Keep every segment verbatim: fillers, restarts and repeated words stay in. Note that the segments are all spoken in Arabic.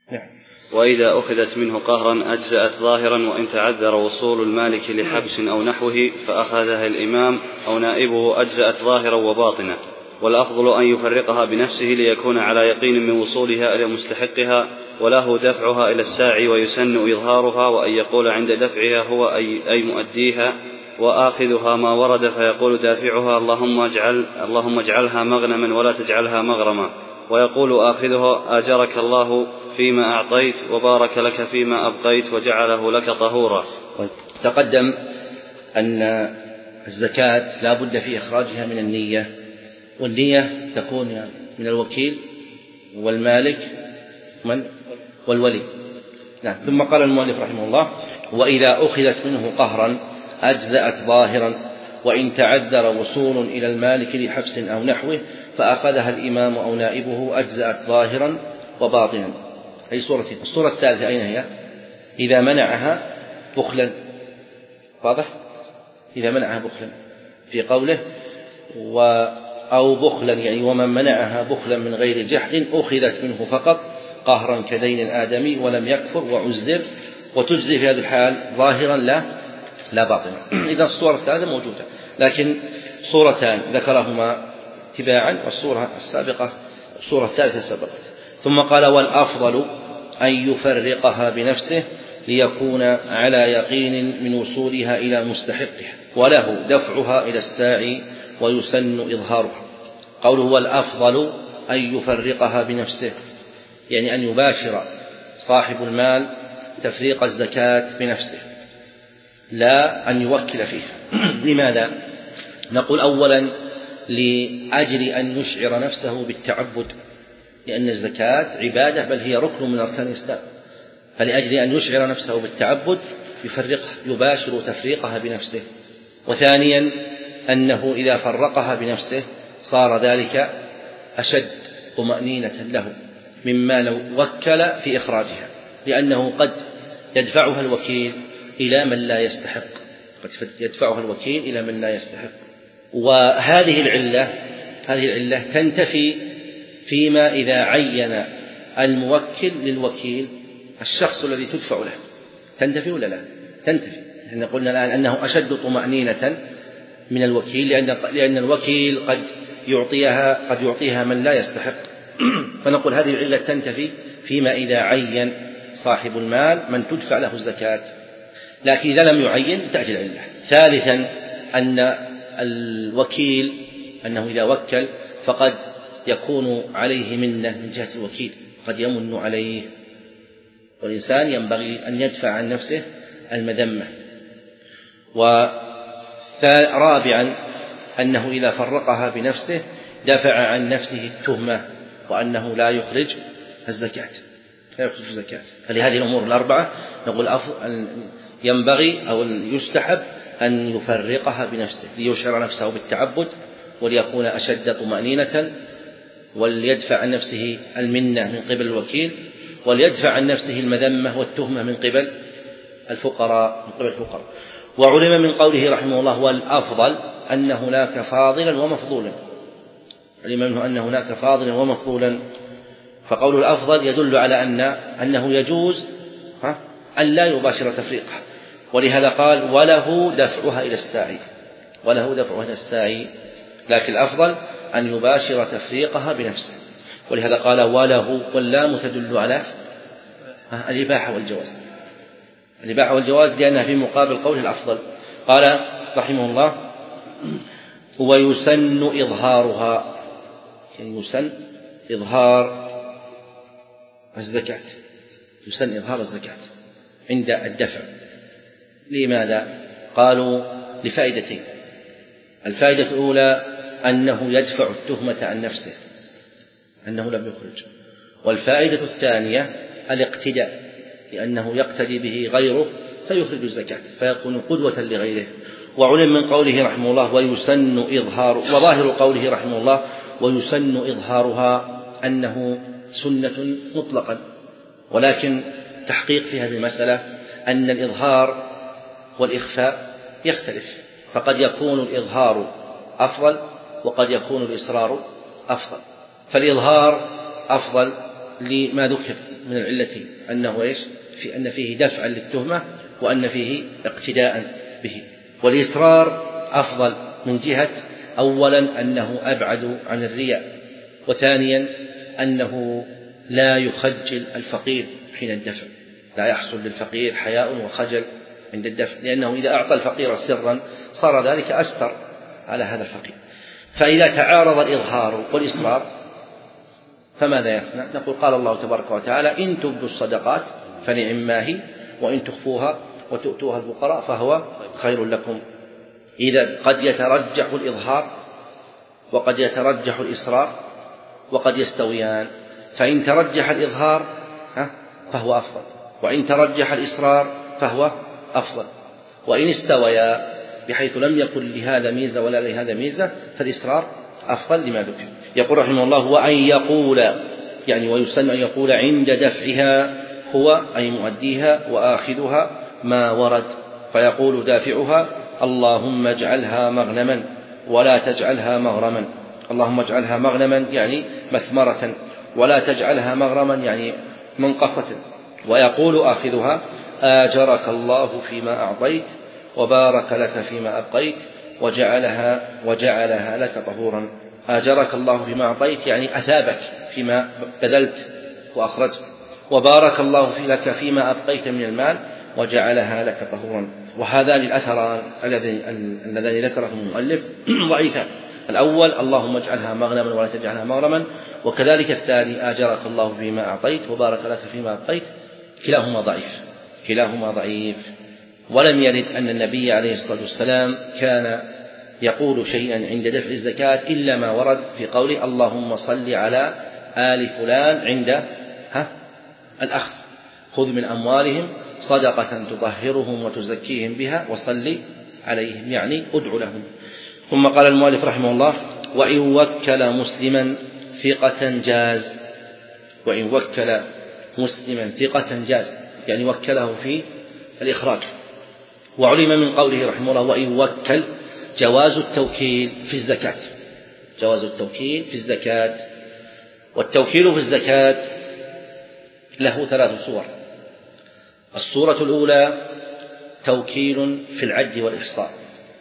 نعم. وإذا أخذت منه قهرا أجزأت ظاهرا، وإن تعذر وصول المالك لحبس أو نحوه فأخذها الإمام أو نائبه أجزأت ظاهرا وباطنا. والأفضل أن يفرقها بنفسه ليكون على يقين من وصولها إلى مستحقها، وله دفعها إلى الساعي ويسن إظهارها، وأن يقول عند دفعها هو أي, أي مؤديها، وآخذها ما ورد فيقول دافعها اللهم, اجعل اللهم اجعلها مغنما ولا تجعلها مغرما، ويقول آخذها آجرك الله فيما أعطيت وبارك لك فيما أبقيت وجعله لك طهورا. تقدم أن الزكاة لا بد في إخراجها من النية، والنية تكون من الوكيل والمالك من والولي. نعم. ثم قال المؤلف رحمه الله: وإذا أخذت منه قهرا أجزأت ظاهرا، وإن تعذر وصول إلى المالك لحبس أو نحوه فأخذها الإمام أو نائبه أجزأت ظاهرا وباطنا. أي صورة. الصورة الثالثة أين هي؟ إذا منعها بخلا. واضح؟ إذا منعها بخلا في قوله و أو بخلا، يعني ومن منعها بخلا من غير جحد أخذت منه فقط قهرا كدين الآدمي ولم يكفر وعزر، وتجزي في هذه الحال ظاهرا لا لا باطنا. إذا الصورة الثالثة موجودة، لكن صورتان ذكرهما تباعا، والصورة السابقة الصورة الثالثة سبقت. ثم قال: والأفضل أن يفرقها بنفسه ليكون على يقين من وصولها إلى مستحقها، وله دفعها إلى الساعي ويسن إظهارها. قوله والأفضل أن يفرقها بنفسه، يعني أن يباشر صاحب المال تفريق الزكاة بنفسه، لا أن يوكل فيها. لماذا؟ نقول أولا لأجل أن يشعر نفسه بالتعبد، لأن الزكاة عبادة بل هي ركن من أركان الإسلام، فلأجل أن يشعر نفسه بالتعبد يفرقها، يباشر تفريقها بنفسه. وثانيا أنه إذا فرقها بنفسه صار ذلك أشد طمأنينة له مما لو وكل في إخراجها، لأنه قد يدفعها الوكيل إلى من لا يستحق، قد يدفعها الوكيل إلى من لا يستحق. وهذه العلة هذه العلة تنتفي فيما إذا عين الموكل للوكيل الشخص الذي تدفع له. تنتفي ولا لا؟ تنتفي. احنا قلنا الآن أنه أشد طمأنينة من الوكيل، لأن لأن الوكيل قد يعطيها قد يعطيها من لا يستحق. فنقول هذه العلة تنتفي فيما إذا عين صاحب المال من تدفع له الزكاة، لكن إذا لم يعين تأتي العلة. ثالثا أن الوكيل أنه إذا وكل فقد يكون عليه منة من جهة الوكيل، قد يمن عليه، والإنسان ينبغي أن يدفع عن نفسه المذمة. ورابعا أنه إذا فرقها بنفسه دفع عن نفسه التهمة، وأنه لا يخرج الزكاة لا يخرج الزكاة. فلهذه الأمور الأربعة نقول أن ينبغي أو يستحب أن يفرقها بنفسه ليشعر نفسه بالتعبد، وليكون أشد طمأنينة، وليدفع عن نفسه المنة من قبل الوكيل، وليدفع عن نفسه المذمة والتهمة من قبل الفقراء من قبل الفقراء. وعلم من قوله رحمه الله والأفضل أن هناك فاضلا ومفضولا، علم منه أن هناك فاضلا ومفضولا، فقول الأفضل يدل على أن أنه يجوز أن لا يباشر تفريقها، ولهذا قال وله دفعها إلى الساعي، وله دفعها إلى الساعي، لكن الأفضل أن يباشر تفريقها بنفسه، ولهذا قال وله، واللام تدل على الإباحة والجواز، الإباحة والجواز لأنها في مقابل قوله الأفضل. قال رحمه الله ويسن إظهارها، يعني يسن إظهار الزكاة، يسن إظهار الزكاة عند الدفع. لماذا؟ قالوا لفائدتين. الفائدة الأولى أنه يدفع التهمة عن نفسه أنه لم يخرج، والفائدة الثانية الاقتداء، لأنه يقتدي به غيره فيخرج الزكاة فيكون قدوة لغيره. وعلم من قوله رحمه الله ويسن إظهار، وظاهر قوله رحمه الله ويسن إظهارها أنه سنة مطلقا، ولكن تحقيق في هذه المسألة أن الإظهار والإخفاء يختلف، فقد يكون الإظهار أفضل وقد يكون الإصرار أفضل، فالإظهار أفضل لما ذكر من العلتين، أنه إيش؟ في أن فيه دفعا للتهمة وأن فيه اقتداء به. والإصرار أفضل من جهة أولا أنه أبعد عن الرياء، وثانيا أنه لا يخجل الفقير حين الدفع، لا يحصل للفقير حياء وخجل عند الدفع، لأنه إذا أعطى الفقير سرا صار ذلك أستر على هذا الفقير. فإذا تعارض الإظهار والإصرار فماذا يصنع؟ نقول قال الله تبارك وتعالى إن تبدوا الصدقات فنعما هي وإن تخفوها وتؤتوها الفقراء فهو خير لكم. إذا قد يترجح الإظهار وقد يترجح الإصرار وقد يستويان، فإن ترجح الإظهار فهو أفضل، وإن ترجح الإصرار فهو أفضل، وإن استويا بحيث لم يكن لهذا ميزة ولا لهذا ميزة فالإصرار أفضل لما ذكر. يقول رحمه الله وأن يقول، يعني ويسن أن يقول عند دفعها هو أي مؤديها وآخذها ما ورد، فيقول دافعها اللهم اجعلها مغنما ولا تجعلها مغرما، اللهم اجعلها مغنما يعني مثمرة ولا تجعلها مغرما يعني منقصة، ويقول آخذها آجرك الله فيما أعطيت وبارك لك فيما أبقيت وجعلها وجعلها لك طهورا. آجرك الله فيما أعطيت يعني أثابك فيما بذلت وأخرجت، وبارك الله لك فيما أبقيت من المال وجعلها لك طهورا. وهذان الأثران اللذان ذكره المؤلف ضعيفان، الأول اللهم اجعلها مغنما ولا تجعلها مغرما، وكذلك الثاني آجرك الله فيما أعطيت وبارك لك فيما أبقيت، كلاهما ضعيف كلاهما ضعيف. ولم يرد أن النبي عليه الصلاة والسلام كان يقول شيئا عند دفع الزكاة إلا ما ورد في قوله اللهم صل على آل فلان عند ها الأخذ، خذ من أموالهم صدقة تطهرهم وتزكيهم بها وصل عليهم، يعني ادعو لهم. ثم قال المؤلف رحمه الله وإن وكل مسلما ثقة جاز، وإن وكل مسلما ثقة جاز يعني وكله في الإخراج. وعلم من قوله رحمه الله وإن وكل جواز التوكيل في الزكاة، جواز التوكيل في الزكاة. والتوكيل في الزكاة له ثلاث صور. الصورة الأولى توكيل في العد والإحصاء،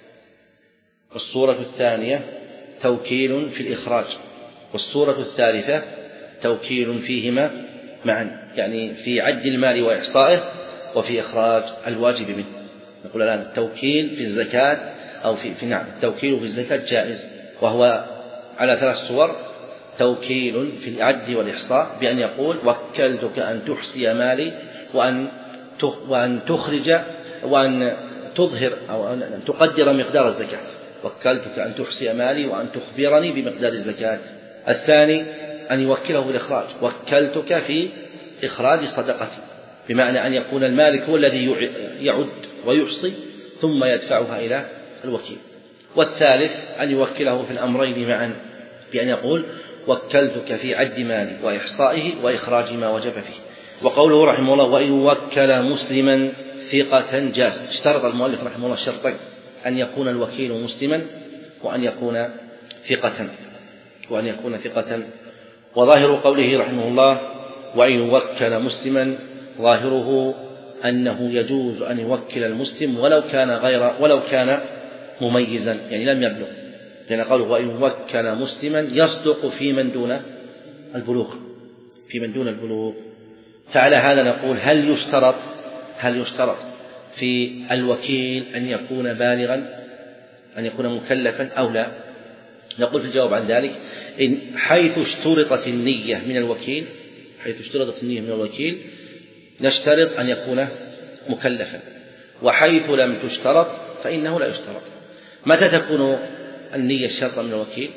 والصورة الثانية توكيل في الإخراج، والصورة الثالثة توكيل فيهما معا، يعني في عد المال وإحصائه وفي إخراج الواجب منه. نقول الآن التوكيل في الزكاة أو في, في نعم التوكيل في الزكاة جائز، وهو على ثلاث صور: توكيل في العد والإحصاء بأن يقول وكلتك أن تحصي مالي وأن وأن تخرج وأن تظهر أو أن تقدر مقدار الزكاة، وكلتك أن تحصي مالي وأن تخبرني بمقدار الزكاة. الثاني أن يوكله بالإخراج، وكلتك في إخراج صدقتي، بمعنى أن يكون المالك هو الذي يعد ويحصي ثم يدفعها إلى الوكيل. والثالث أن يوكله في الأمرين معا بأن يقول وكلتك في عد مالي وإحصائه وإخراج ما وجب فيه. وقوله رحمه الله وإن وكل مسلما ثقة جاز، اشترط المؤلف رحمه الله شرطين: أن يكون الوكيل مسلما وأن يكون ثقة وأن يكون ثقة. وظاهر قوله رحمه الله وإن وكل مسلما ظاهره أنه يجوز أن يوكل المسلم ولو كان غير ولو كان مميزا، يعني لم يبلغ، لأن قوله وإن وكل مسلما يصدق في من دون البلوغ في من دون البلوغ. فعلى هذا نقول هل يشترط هل يشترط في الوكيل أن يكون بالغا، أن يكون مكلفا أو لا؟ نقول في الجواب عن ذلك إن حيث اشترطت النية من الوكيل حيث اشترطت النية من الوكيل نشترط أن يكون مكلفا، وحيث لم تشترط فإنه لا يشترط. متى تكون النية الشرط من الوكيل؟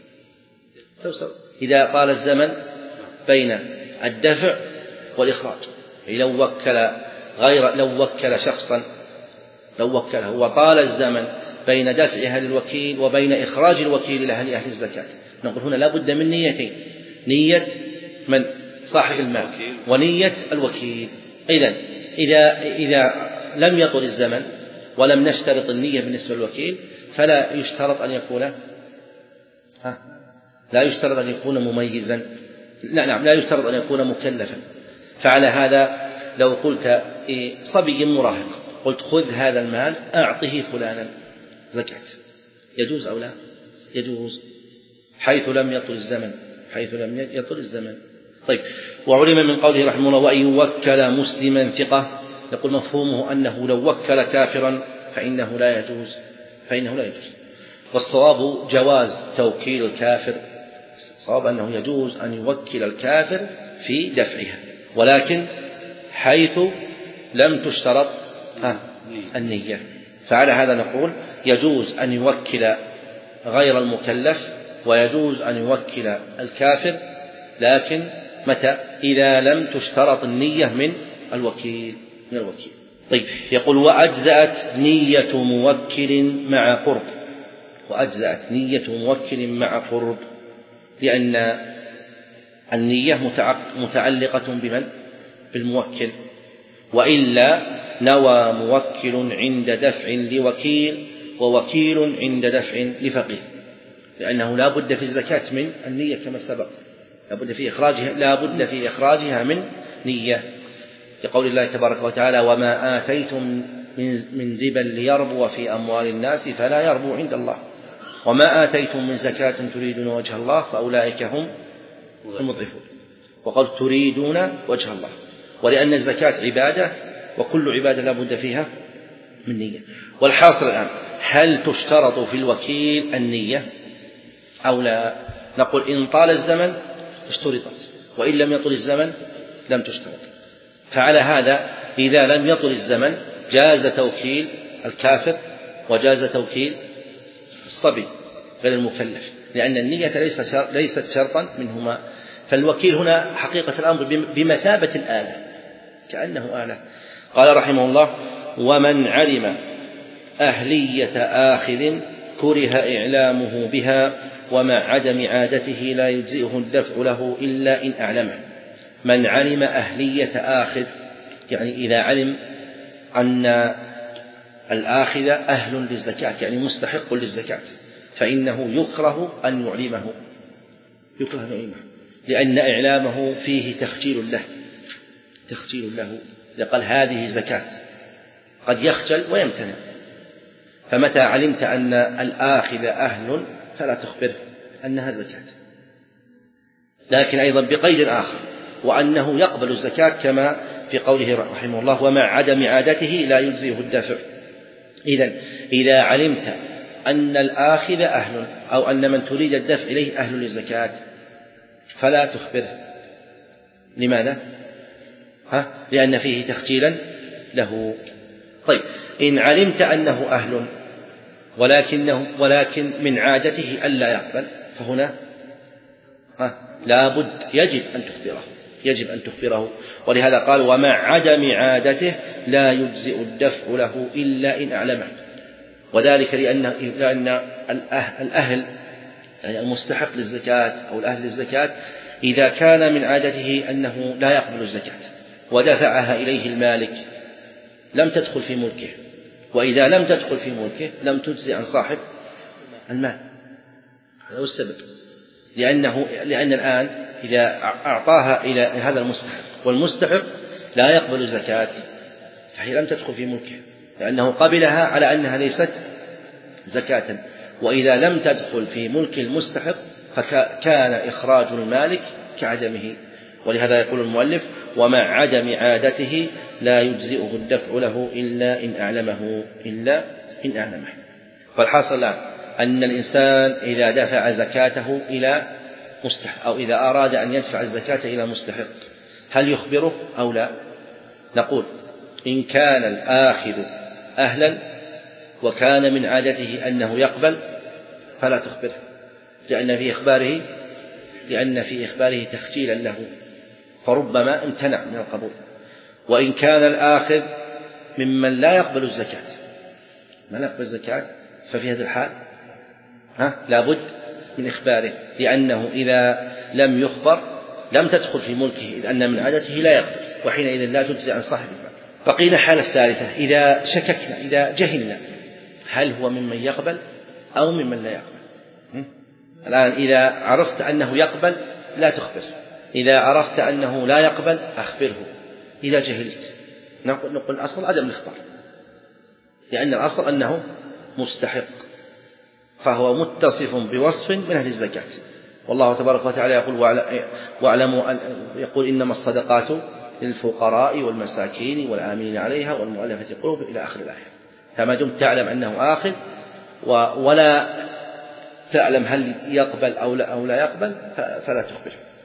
إذا طال الزمن بين الدفع والإخراج. لو وكل غير لو وكل شخصا لو وكله وطال الزمن بين دفعها للوكيل وبين إخراج الوكيل لها لأهل الزكاة، نقول هنا لا بد من نيتين: نية من صاحب المال ونية الوكيل. إذن إذا إذا لم يطل الزمن ولم نشترط النية بالنسبة للوكيل فلا يشترط أن يكون ها لا يشترط أن يكون مميزا لا نعم لا يشترط أن يكون مكلفا. فعلى هذا لو قلت صبي مراهق قلت خذ هذا المال أعطه فلانا زكاة، يجوز أو لا؟ يجوز حيث لم يطل الزمن، حيث لم يطل الزمن. طيب، وعلم من قوله رحمه الله وأن يوكل مسلما ثقة، يقول مفهومه أنه لو وكل كافرا فإنه لا يجوز، فإنه لا يجوز. والصواب جواز توكيل الكافر، الصواب أنه يجوز أن يوكل الكافر في دفعها، ولكن حيث لم تشترط النية. فعلى هذا نقول يجوز أن يوكل غير المكلف ويجوز أن يوكل الكافر، لكن متى؟ إذا لم تشترط النية من الوكيل من الوكيل. طيب، يقول وأجزأت نية موكل مع قرب، وأجزأت نية موكل مع قرب، لأن النية متعلقة بمن؟ بالموكل، وإلا نوى موكل عند دفع لوكيل ووكيل عند دفع لفقير، لأنه لا بد في الزكاة من النية كما سبق، لا بد في إخراجها لا بد في إخراجها من نية، لقول الله تبارك وتعالى وما آتيتم من ربا ليربو في أموال الناس فلا يربو عند الله وما آتيتم من زكاة تريدون وجه الله فأولئك هم المضعفون. وقال تريدون وجه الله، ولأن الزكاة عبادة وكل عبادة لا بد فيها من نية. والحاصل الآن هل تشترط في الوكيل النية أو لا؟ نقول إن طال الزمن اشترطت، وإن لم يطل الزمن لم تشترط. فعلى هذا إذا لم يطل الزمن جاز توكيل الكافر وجاز توكيل الصبي غير المكلف، لأن النية ليست شرطا منهما. فالوكيل هنا حقيقة الأمر بمثابة الآلة، كأنه آلة. قال رحمه الله ومن علم أهلية آخذ كره إعلامه بها ومع عدم عادته لا يجزئه الدفع له إلا إن أعلمه. من علم أهلية آخذ يعني إذا علم أن الآخذ أهل للزكاة يعني مستحق للزكاة فإنه يكره أن يعلمه، يكره أن يعلمه لأن إعلامه فيه تخجيل له، تخجيل له. لقال هذه زكاة قد يخجل ويمتنع. فمتى علمت أن الآخذ أهل فلا تخبره أنها زكاة، لكن أيضا بقيد آخر وأنه يقبل الزكاة كما في قوله رحمه الله ومع عدم عادته لا يجزيه الدفع. إذن إذا علمت أن الآخذ أهل أو أن من تريد الدفع إليه أهل للزكاة فلا تخبره. لماذا؟ ها؟ لأن فيه تخجيلا له. طيب، إن علمت أنه أهل ولكنه ولكن من عادته ألا يقبل فهنا ها لا بد يجب أن تخبره، يجب أن تخبره. ولهذا قال ومع عدم عادته لا يجزئ الدفع له إلا إن أعلمه. وذلك لأن لأن الأهل يعني المستحق للزكاة أو الأهل للزكاة إذا كان من عادته أنه لا يقبل الزكاة ودفعها إليه المالك لم تدخل في ملكه، وإذا لم تدخل في ملكه لم تجزي عن صاحب المال. هذا هو السبب، لأنه لأن الآن إذا أعطاها إلى هذا المستحق والمستحق لا يقبل الزكاة فهي لم تدخل في ملكه لأنه قبلها على أنها ليست زكاة. وإذا لم تدخل في ملك المستحق فكان إخراج المالك كعدمه. ولهذا يقول المؤلف ومع عدم عادته لا يجزئه الدفع له إلا إن أعلمه إلا إن أعلمه. فالحاصل أن الإنسان إذا دفع زكاته إلى مستحق أو إذا أراد أن يدفع الزكاة إلى مستحق هل يخبره أو لا؟ نقول إن كان الآخذ أهلا وكان من عادته أنه يقبل فلا تخبره، لأن في إخباره لأن في إخباره تخجيلا له فربما امتنع من القبول. وإن كان الآخذ ممن لا يقبل الزكاة ما لا يقبل الزكاة ففي هذا الحال ها لابد من إخباره، لأنه إذا لم يخبر لم تدخل في ملكه إذ أن من عادته لا يقبل، وحينئذ لا تجزي عن صاحب المال. بقينا حالة ثالثة إذا شككنا إذا جهلنا هل هو ممن يقبل أو ممن لا يقبل. الآن إذا عرفت أنه يقبل لا تخبر إذا عرفت أنه لا يقبل أخبره إذا جهلت. نقول الأصل عدم الإخبار، لأن الأصل أنه مستحق، فهو متصف بوصف من أهل الزكاة. والله تبارك وتعالى يقول واعلموا يقول إنما الصدقات للفقراء والمساكين والآمنين عليها والمؤلفة قلوبهم إلى آخر الآية. فما دمت تعلم أنه آخذ ولا تعلم هل يقبل أو لا, أو لا يقبل فلا تخبره.